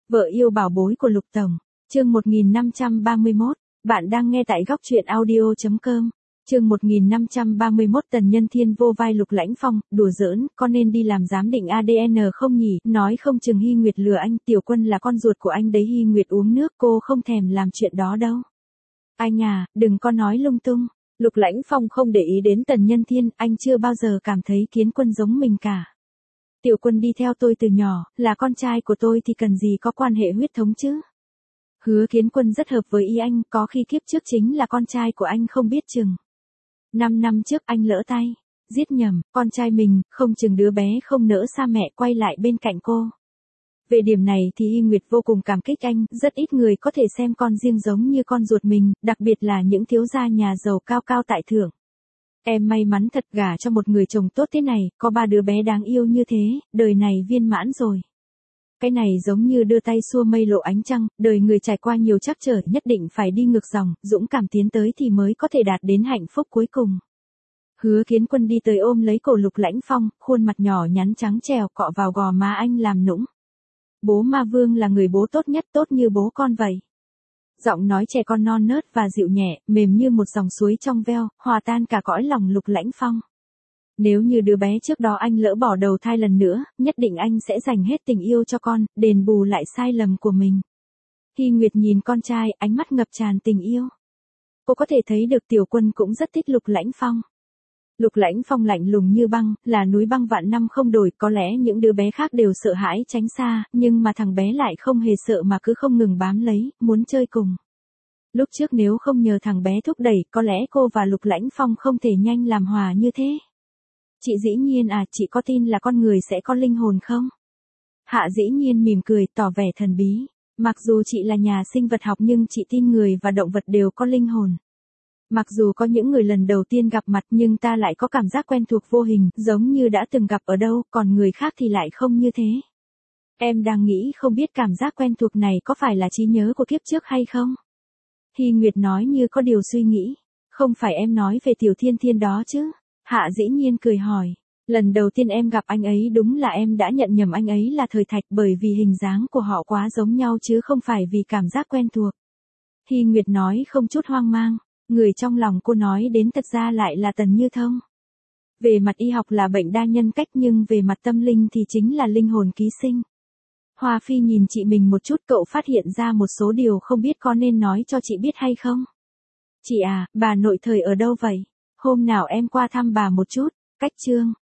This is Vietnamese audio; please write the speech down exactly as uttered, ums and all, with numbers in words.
Vợ yêu bảo bối của Lục Tổng. Chương một nghìn năm trăm ba mươi mốt. Bạn đang nghe tại góc truyện audio chấm com. Chương một nghìn năm trăm ba mươi mốt. Tần Nhân Thiên vô vai Lục Lãnh Phong, đùa giỡn, con nên đi làm giám định a đê en không nhỉ, nói không chừng Hy Nguyệt lừa anh, Tiểu Quân là con ruột của anh đấy. Hy Nguyệt uống nước, cô không thèm làm chuyện đó đâu. Anh à, đừng có nói lung tung. Lục Lãnh Phong không để ý đến Tần Nhân Thiên, anh chưa bao giờ cảm thấy Kiến Quân giống mình cả. Tiểu Quân đi theo tôi từ nhỏ, là con trai của tôi thì cần gì có quan hệ huyết thống chứ. Hứa Kiến Quân rất hợp với ý anh, có khi kiếp trước chính là con trai của anh không biết chừng. Năm năm trước anh lỡ tay, giết nhầm, con trai mình, không chừng đứa bé không nỡ xa mẹ quay lại bên cạnh cô. Về điểm này thì Hy Nguyệt vô cùng cảm kích anh, rất ít người có thể xem con riêng giống như con ruột mình, đặc biệt là những thiếu gia nhà giàu cao cao tại thượng. Em may mắn thật, gả cho một người chồng tốt thế này, có ba đứa bé đáng yêu như thế, đời này viên mãn rồi. Cái này giống như đưa tay xua mây lộ ánh trăng, đời người trải qua nhiều trắc trở, nhất định phải đi ngược dòng, dũng cảm tiến tới thì mới có thể đạt đến hạnh phúc cuối cùng. Hứa Kiến Quân đi tới ôm lấy cổ Lục Lãnh Phong, khuôn mặt nhỏ nhắn trắng trèo cọ vào gò má anh làm nũng. Bố Ma Vương là người bố tốt nhất, tốt như bố con vậy. Giọng nói trẻ con non nớt và dịu nhẹ, mềm như một dòng suối trong veo, hòa tan cả cõi lòng Lục Lãnh Phong. Nếu như đứa bé trước đó anh lỡ bỏ đầu thai lần nữa, nhất định anh sẽ dành hết tình yêu cho con, đền bù lại sai lầm của mình. Hy Nguyệt nhìn con trai, ánh mắt ngập tràn tình yêu. Cô có thể thấy được Tiểu Quân cũng rất thích Lục Lãnh Phong. Lục Lãnh Phong lạnh lùng như băng, là núi băng vạn năm không đổi, có lẽ những đứa bé khác đều sợ hãi tránh xa, nhưng mà thằng bé lại không hề sợ mà cứ không ngừng bám lấy, muốn chơi cùng. Lúc trước nếu không nhờ thằng bé thúc đẩy, có lẽ cô và Lục Lãnh Phong không thể nhanh làm hòa như thế. Chị dĩ nhiên à, chị có tin là con người sẽ có linh hồn không? Hạ dĩ nhiên mỉm cười, tỏ vẻ thần bí. Mặc dù chị là nhà sinh vật học nhưng chị tin người và động vật đều có linh hồn. Mặc dù có những người lần đầu tiên gặp mặt nhưng ta lại có cảm giác quen thuộc vô hình, giống như đã từng gặp ở đâu, còn người khác thì lại không như thế. Em đang nghĩ không biết cảm giác quen thuộc này có phải là trí nhớ của kiếp trước hay không? Hy Nguyệt nói như có điều suy nghĩ. Không phải em nói về Tiểu Thiên Thiên đó chứ? Hạ dĩ nhiên cười hỏi. Lần đầu tiên em gặp anh ấy đúng là em đã nhận nhầm anh ấy là Thời Thạch, bởi vì hình dáng của họ quá giống nhau chứ không phải vì cảm giác quen thuộc. Hy Nguyệt nói không chút hoang mang. Người trong lòng cô nói đến thật ra lại là Tần Như Thông. Về mặt y học là bệnh đa nhân cách nhưng về mặt tâm linh thì chính là linh hồn ký sinh. Hoa Phi nhìn chị mình một chút, cậu phát hiện ra một số điều không biết có nên nói cho chị biết hay không? Chị à, bà nội thời ở đâu vậy? Hôm nào em qua thăm bà một chút. Cách chương.